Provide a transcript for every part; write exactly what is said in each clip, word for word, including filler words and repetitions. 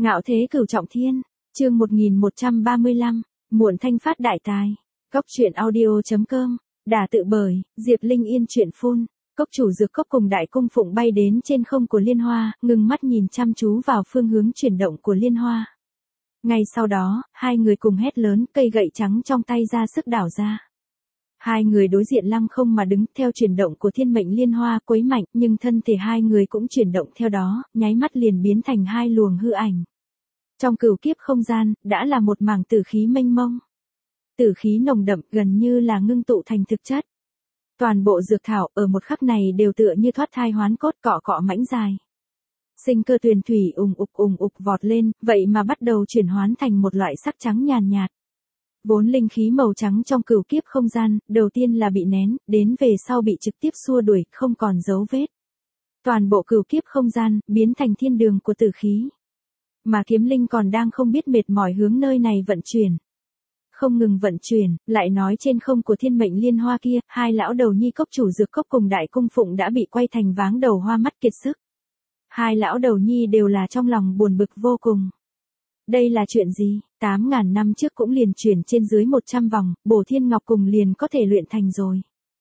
Ngạo thế cửu trọng thiên, chương một nghìn một trăm ba mươi lăm, muộn thanh phát đại tài. Cốc truyện audio chấm com, đả tự bởi, Diệp Linh Yên truyện phun. Cốc chủ dược cốc cùng đại cung phụng bay đến trên không của liên hoa, ngừng mắt nhìn chăm chú vào phương hướng chuyển động của liên hoa. Ngay sau đó, hai người cùng hét lớn, cây gậy trắng trong tay ra sức đảo ra. Hai người đối diện lăng không mà đứng, theo chuyển động của thiên mệnh liên hoa quấy mạnh, nhưng thân thể hai người cũng chuyển động theo đó, nháy mắt liền biến thành hai luồng hư ảnh. Trong cửu kiếp không gian, đã là một mảng tử khí mênh mông. Tử khí nồng đậm, gần như là ngưng tụ thành thực chất. Toàn bộ dược thảo ở một khắc này đều tựa như thoát thai hoán cốt, cọ cọ mãnh dài. Sinh cơ tuyền thủy ùng ục ùng ục vọt lên, vậy mà bắt đầu chuyển hoán thành một loại sắc trắng nhàn nhạt. Vốn linh khí màu trắng trong cửu kiếp không gian, đầu tiên là bị nén, đến về sau bị trực tiếp xua đuổi, không còn dấu vết. Toàn bộ cửu kiếp không gian, biến thành thiên đường của tử khí. Mà kiếm linh còn đang không biết mệt mỏi hướng nơi này vận chuyển. Không ngừng vận chuyển, lại nói trên không của thiên mệnh liên hoa kia, hai lão đầu nhi cốc chủ dược cốc cùng đại cung phụng đã bị quay thành váng đầu hoa mắt kiệt sức. Hai lão đầu nhi đều là trong lòng buồn bực vô cùng. Đây là chuyện gì? Tám ngàn năm trước cũng liền chuyển trên dưới một trăm vòng, bổ thiên ngọc cùng liền có thể luyện thành rồi.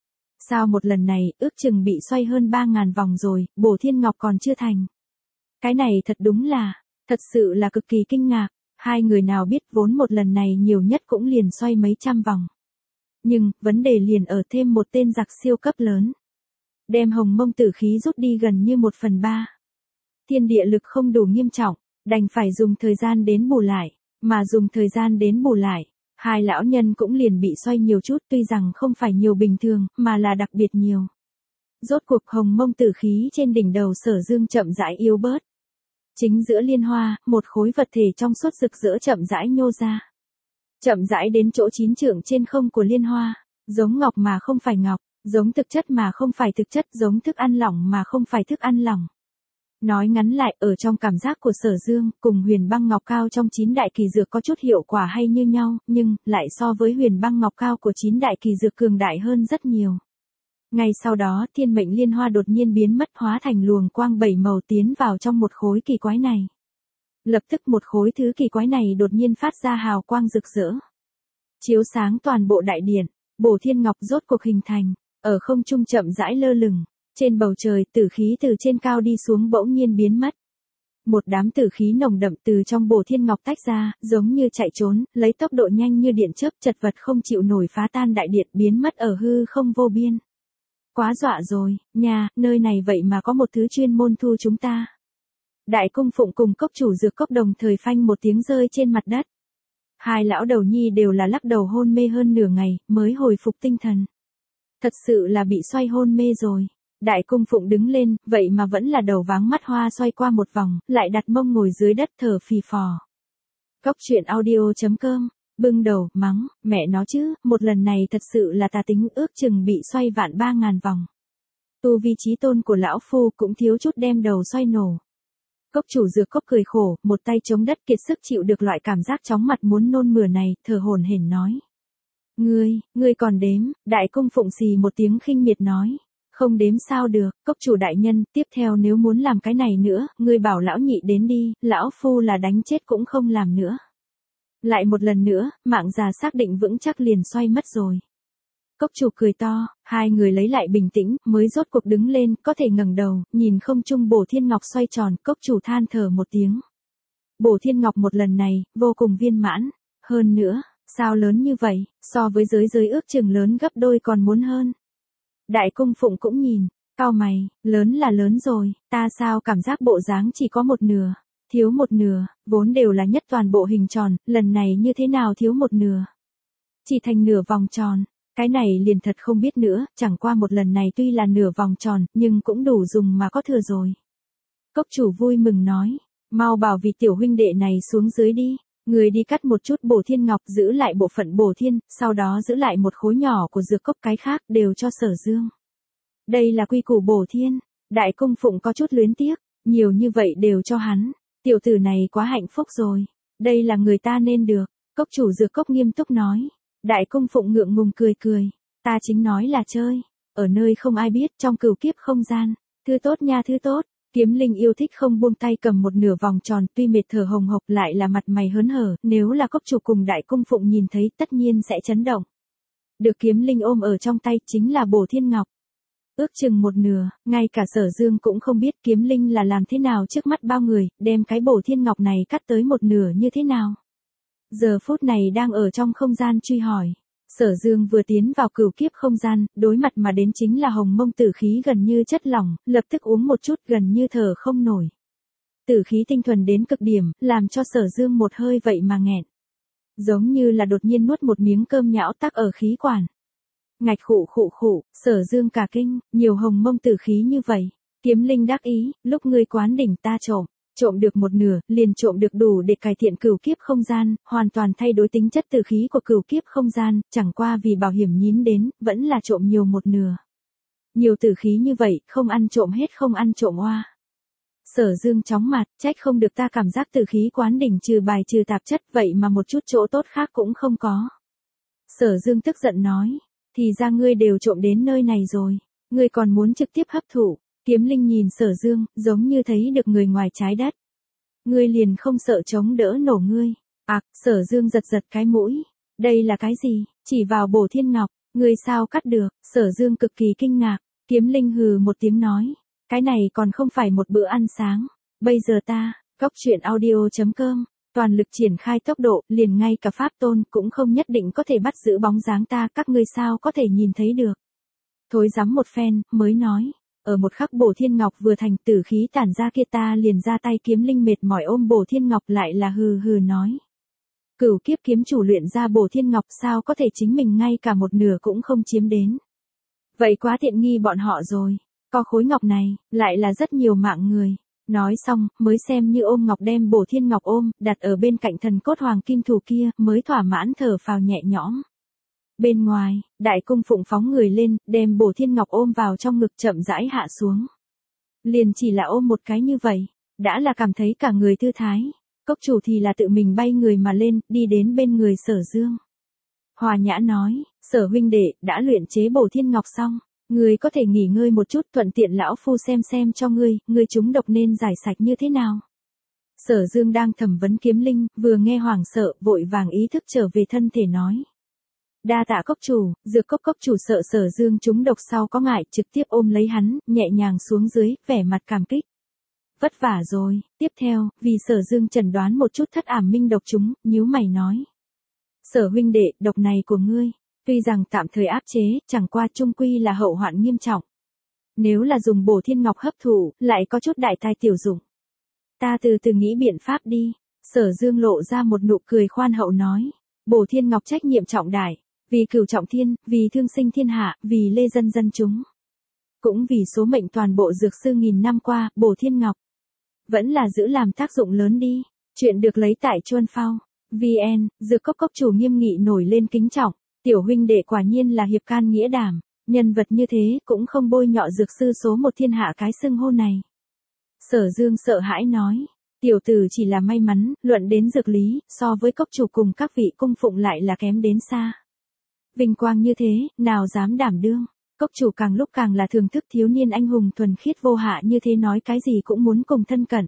Sao một lần này, ước chừng bị xoay hơn ba ngàn vòng rồi, bổ thiên ngọc còn chưa thành. Cái này thật đúng là, thật sự là cực kỳ kinh ngạc. Hai người nào biết vốn một lần này nhiều nhất cũng liền xoay mấy trăm vòng. Nhưng, vấn đề liền ở thêm một tên giặc siêu cấp lớn. Đem hồng mông tử khí rút đi gần như một phần ba. Thiên địa lực không đủ nghiêm trọng, đành phải dùng thời gian đến bù lại. Mà dùng thời gian đến bù lại, hai lão nhân cũng liền bị xoay nhiều chút, tuy rằng không phải nhiều bình thường, mà là đặc biệt nhiều. Rốt cuộc hồng mông tử khí trên đỉnh đầu Sở Dương chậm rãi yếu bớt. Chính giữa liên hoa, một khối vật thể trong suốt rực rỡ chậm rãi nhô ra. Chậm rãi đến chỗ chín trượng trên không của liên hoa, giống ngọc mà không phải ngọc, giống thực chất mà không phải thực chất, giống thức ăn lỏng mà không phải thức ăn lỏng. Nói ngắn lại, ở trong cảm giác của Sở Dương, cùng huyền băng ngọc cao trong chín đại kỳ dược có chút hiệu quả hay như nhau, nhưng, lại so với huyền băng ngọc cao của chín đại kỳ dược cường đại hơn rất nhiều. Ngay sau đó, thiên mệnh liên hoa đột nhiên biến mất, hóa thành luồng quang bảy màu tiến vào trong một khối kỳ quái này. Lập tức một khối thứ kỳ quái này đột nhiên phát ra hào quang rực rỡ. Chiếu sáng toàn bộ đại điện, bổ thiên ngọc rốt cuộc hình thành, ở không trung chậm rãi lơ lửng. Trên bầu trời, tử khí từ trên cao đi xuống bỗng nhiên biến mất. Một đám tử khí nồng đậm từ trong bổ thiên ngọc tách ra, giống như chạy trốn, lấy tốc độ nhanh như điện chớp, chật vật không chịu nổi phá tan đại điện, biến mất ở hư không vô biên. Quá dọa rồi, nhà, nơi này vậy mà có một thứ chuyên môn thu chúng ta. Đại cung phụng cùng cốc chủ dược cốc đồng thời phanh một tiếng rơi trên mặt đất. Hai lão đầu nhi đều là lắc đầu hôn mê hơn nửa ngày, mới hồi phục tinh thần. Thật sự là bị xoay hôn mê rồi. Đại cung phụng đứng lên, vậy mà vẫn là đầu váng mắt hoa xoay qua một vòng, lại đặt mông ngồi dưới đất thở phì phò. Cốc truyện audio chấm com, bưng đầu, mắng, mẹ nó chứ, một lần này thật sự là ta tính ước chừng bị xoay vạn ba ngàn vòng. Tu vi trí tôn của lão phu cũng thiếu chút đem đầu xoay nổ. Cốc chủ dược cốc cười khổ, một tay chống đất kiệt sức chịu được loại cảm giác chóng mặt muốn nôn mửa này, thở hổn hển nói. Ngươi, ngươi còn đếm, đại cung phụng xì một tiếng khinh miệt nói. Không đếm sao được, cốc chủ đại nhân, tiếp theo nếu muốn làm cái này nữa, ngươi bảo lão nhị đến đi, lão phu là đánh chết cũng không làm nữa. Lại một lần nữa, mạng già xác định vững chắc liền xoay mất rồi. Cốc chủ cười to, hai người lấy lại bình tĩnh, mới rốt cuộc đứng lên, có thể ngẩng đầu, nhìn không trung bổ thiên ngọc xoay tròn, cốc chủ than thở một tiếng. Bổ thiên ngọc một lần này, vô cùng viên mãn, hơn nữa, sao lớn như vậy, so với giới giới ước chừng lớn gấp đôi còn muốn hơn. Đại cung phụng cũng nhìn, cau mày, lớn là lớn rồi, ta sao cảm giác bộ dáng chỉ có một nửa, thiếu một nửa, vốn đều là nhất toàn bộ hình tròn, lần này như thế nào thiếu một nửa. Chỉ thành nửa vòng tròn, cái này liền thật không biết nữa, chẳng qua một lần này tuy là nửa vòng tròn, nhưng cũng đủ dùng mà có thừa rồi. Cốc chủ vui mừng nói, mau bảo vị tiểu huynh đệ này xuống dưới đi. Người đi cắt một chút bổ thiên ngọc, giữ lại bộ phận bổ thiên, sau đó giữ lại một khối nhỏ của dược cốc, cái khác đều cho Sở Dương. Đây là quy củ bổ thiên, đại cung phụng có chút luyến tiếc, nhiều như vậy đều cho hắn, tiểu tử này quá hạnh phúc rồi, đây là người ta nên được. Cốc chủ dược cốc nghiêm túc nói, đại cung phụng ngượng ngùng cười cười, ta chính nói là chơi, ở nơi không ai biết trong cửu kiếp không gian, thứ tốt nha thứ tốt, Kiếm Linh yêu thích không buông tay cầm một nửa vòng tròn, tuy mệt thở hồng hộc lại là mặt mày hớn hở, nếu là cốc chủ cùng đại cung phụng nhìn thấy tất nhiên sẽ chấn động. Được Kiếm Linh ôm ở trong tay chính là bổ thiên ngọc. Ước chừng một nửa, ngay cả Sở Dương cũng không biết Kiếm Linh là làm thế nào trước mắt bao người, đem cái bổ thiên ngọc này cắt tới một nửa như thế nào. Giờ phút này đang ở trong không gian truy hỏi. Sở Dương vừa tiến vào cửu kiếp không gian, đối mặt mà đến chính là hồng mông tử khí gần như chất lỏng, lập tức uống một chút gần như thở không nổi. Tử khí tinh thuần đến cực điểm, làm cho Sở Dương một hơi vậy mà nghẹn. Giống như là đột nhiên nuốt một miếng cơm nhão tắc ở khí quản. Ngạch khụ khụ khụ, Sở Dương cả kinh, nhiều hồng mông tử khí như vậy. Kiếm Linh đắc ý, lúc ngươi quán đỉnh ta trộm. Trộm được một nửa, liền trộm được đủ để cải thiện cửu kiếp không gian, hoàn toàn thay đổi tính chất tử khí của cửu kiếp không gian, chẳng qua vì bảo hiểm nhín đến, vẫn là trộm nhiều một nửa. Nhiều tử khí như vậy, không ăn trộm hết không ăn trộm oa. Sở Dương chóng mặt, trách không được ta cảm giác tử khí quán đỉnh trừ bài trừ tạp chất vậy mà một chút chỗ tốt khác cũng không có. Sở Dương tức giận nói, thì ra ngươi đều trộm đến nơi này rồi, ngươi còn muốn trực tiếp hấp thụ. Kiếm Linh nhìn Sở Dương, giống như thấy được người ngoài trái đất. Ngươi liền không sợ chống đỡ nổ ngươi. À, Sở Dương giật giật cái mũi. Đây là cái gì? Chỉ vào bổ thiên ngọc, ngươi sao cắt được? Sở Dương cực kỳ kinh ngạc. Kiếm Linh hừ một tiếng nói. Cái này còn không phải một bữa ăn sáng. Bây giờ ta, cốc truyện audio chấm com, toàn lực triển khai tốc độ, liền ngay cả pháp tôn cũng không nhất định có thể bắt giữ bóng dáng ta, các ngươi sao có thể nhìn thấy được. Thối rắm một phen, mới nói. Ở một khắc bổ thiên ngọc vừa thành tử khí tản ra kia ta liền ra tay. Kiếm Linh mệt mỏi ôm bổ thiên ngọc lại là hừ hừ nói. Cửu kiếp kiếm chủ luyện ra bổ thiên ngọc sao có thể chính mình ngay cả một nửa cũng không chiếm đến. Vậy quá tiện nghi bọn họ rồi, có khối ngọc này, lại là rất nhiều mạng người. Nói xong, mới xem như ôm ngọc đem bổ thiên ngọc ôm, đặt ở bên cạnh thần cốt hoàng kim thù kia, mới thỏa mãn thở phào nhẹ nhõm. Bên ngoài, đại cung phụng phóng người lên, đem bổ thiên ngọc ôm vào trong ngực chậm rãi hạ xuống. Liền chỉ là ôm một cái như vậy, đã là cảm thấy cả người thư thái. Cốc chủ thì là tự mình bay người mà lên, đi đến bên người Sở Dương. Hòa nhã nói, Sở huynh đệ, đã luyện chế bổ thiên ngọc xong, ngươi có thể nghỉ ngơi một chút, thuận tiện lão phu xem xem cho ngươi, ngươi trúng độc nên giải sạch như thế nào. Sở Dương đang thẩm vấn Kiếm Linh, vừa nghe hoảng sợ, vội vàng ý thức trở về thân thể nói. Đa tạ cốc chủ, dược cốc cốc chủ sợ Sở Dương trúng độc sau có ngại, trực tiếp ôm lấy hắn, nhẹ nhàng xuống dưới, vẻ mặt cảm kích. Vất vả rồi, tiếp theo, vì Sở Dương chẩn đoán một chút thất ảm minh độc chúng, nhíu mày nói. Sở huynh đệ, độc này của ngươi, tuy rằng tạm thời áp chế, chẳng qua chung quy là hậu hoạn nghiêm trọng. Nếu là dùng bổ thiên ngọc hấp thụ, lại có chút đại tai tiểu dụng. Ta từ từ nghĩ biện pháp đi. Sở Dương lộ ra một nụ cười khoan hậu nói. Bổ thiên ngọc trách nhiệm trọng đại. Vì cửu trọng thiên, vì thương sinh thiên hạ, vì lê dân dân chúng. Cũng vì số mệnh toàn bộ dược sư nghìn năm qua, bổ thiên ngọc. Vẫn là giữ làm tác dụng lớn đi. Chuyện được lấy tại Chuân Phao. vê en, dược cốc cốc chủ nghiêm nghị nổi lên kính trọng. Tiểu huynh đệ quả nhiên là hiệp can nghĩa đảm. Nhân vật như thế cũng không bôi nhọ dược sư số một thiên hạ cái xưng hô này. Sở Dương sợ hãi nói. Tiểu tử chỉ là may mắn, luận đến dược lý, so với cốc chủ cùng các vị cung phụng lại là kém đến xa. Vinh quang như thế, nào dám đảm đương. Cốc chủ càng lúc càng là thưởng thức thiếu niên anh hùng thuần khiết vô hạ như thế, nói cái gì cũng muốn cùng thân cận.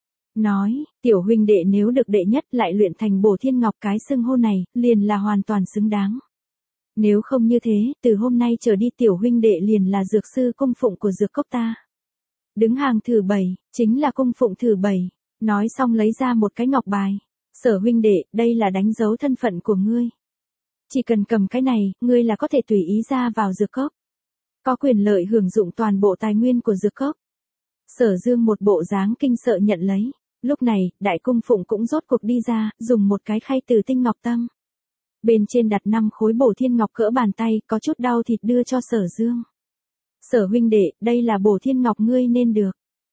Nói, tiểu huynh đệ nếu được đệ nhất lại luyện thành bổ thiên ngọc, cái xưng hô này, liền là hoàn toàn xứng đáng. Nếu không như thế, từ hôm nay trở đi tiểu huynh đệ liền là dược sư cung phụng của dược cốc ta. Đứng hàng thử bảy, chính là cung phụng thử bảy. Nói xong lấy ra một cái ngọc bài. Sở huynh đệ, đây là đánh dấu thân phận của ngươi. Chỉ cần cầm cái này, ngươi là có thể tùy ý ra vào dược cốc. Có quyền lợi hưởng dụng toàn bộ tài nguyên của dược cốc. Sở Dương một bộ dáng kinh sợ nhận lấy. Lúc này, đại cung phụng cũng rốt cuộc đi ra, dùng một cái khay từ tinh ngọc tâm. Bên trên đặt năm khối bổ thiên ngọc cỡ bàn tay, có chút đau thịt đưa cho Sở Dương. Sở huynh đệ, đây là bổ thiên ngọc ngươi nên được.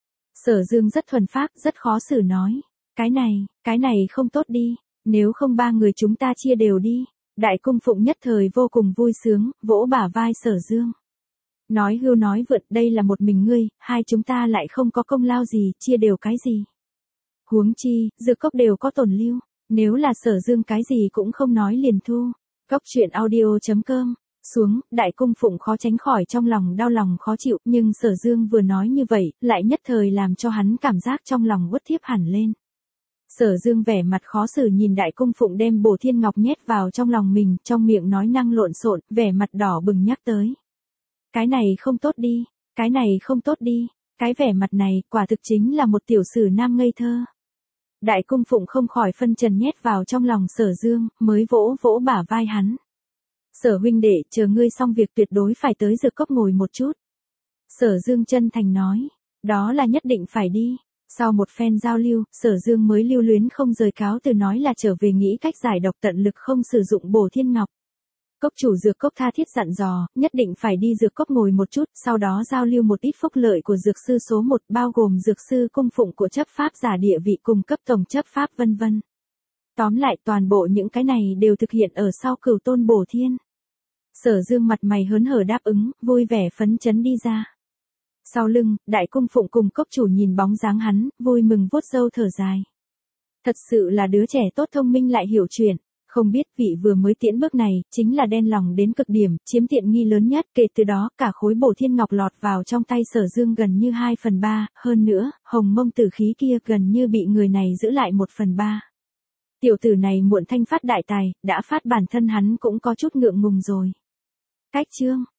Sở Dương rất thuần phác, rất khó xử nói. Cái này, cái này không tốt đi, nếu không ba người chúng ta chia đều đi. Đại cung phụng nhất thời vô cùng vui sướng, vỗ bả vai Sở Dương. Nói hưu nói vượt, đây là một mình ngươi, hai chúng ta lại không có công lao gì, chia đều cái gì. Huống chi, dược cốc đều có tổn lưu, nếu là Sở Dương cái gì cũng không nói liền thu. Cốc truyện audio chấm com xuống, đại cung phụng khó tránh khỏi trong lòng đau lòng khó chịu, nhưng Sở Dương vừa nói như vậy, lại nhất thời làm cho hắn cảm giác trong lòng uất thiếp hẳn lên. Sở Dương vẻ mặt khó xử nhìn đại cung phụng đem bổ thiên ngọc nhét vào trong lòng mình, trong miệng nói năng lộn xộn, vẻ mặt đỏ bừng nhắc tới. Cái này không tốt đi, cái này không tốt đi, cái vẻ mặt này, quả thực chính là một tiểu sử nam ngây thơ. Đại cung phụng không khỏi phân trần nhét vào trong lòng Sở Dương, mới vỗ vỗ bả vai hắn. Sở huynh đệ, chờ ngươi xong việc tuyệt đối phải tới dược cốc ngồi một chút. Sở Dương chân thành nói, đó là nhất định phải đi. Sau một phen giao lưu, Sở Dương mới lưu luyến không rời cáo từ nói là trở về nghĩ cách giải độc tận lực không sử dụng bổ thiên ngọc. Cốc chủ dược cốc tha thiết dặn dò, nhất định phải đi dược cốc ngồi một chút, sau đó giao lưu một ít phúc lợi của dược sư số một, bao gồm dược sư cung phụng của chấp pháp giả địa vị cùng cấp tổng chấp pháp vân vân. Tóm lại toàn bộ những cái này đều thực hiện ở sau cửu tôn bổ thiên. Sở Dương mặt mày hớn hở đáp ứng, vui vẻ phấn chấn đi ra. Sau lưng, đại cung phụng cùng cốc chủ nhìn bóng dáng hắn, vui mừng vuốt râu thở dài. Thật sự là đứa trẻ tốt thông minh lại hiểu chuyện, không biết vị vừa mới tiễn bước này, chính là đen lòng đến cực điểm, chiếm tiện nghi lớn nhất, kể từ đó cả khối bổ thiên ngọc lọt vào trong tay Sở Dương gần như hai phần ba, hơn nữa, hồng mông tử khí kia gần như bị người này giữ lại một phần ba. Tiểu tử này muộn thanh phát đại tài, đã phát bản thân hắn cũng có chút ngượng ngùng rồi. Cách chương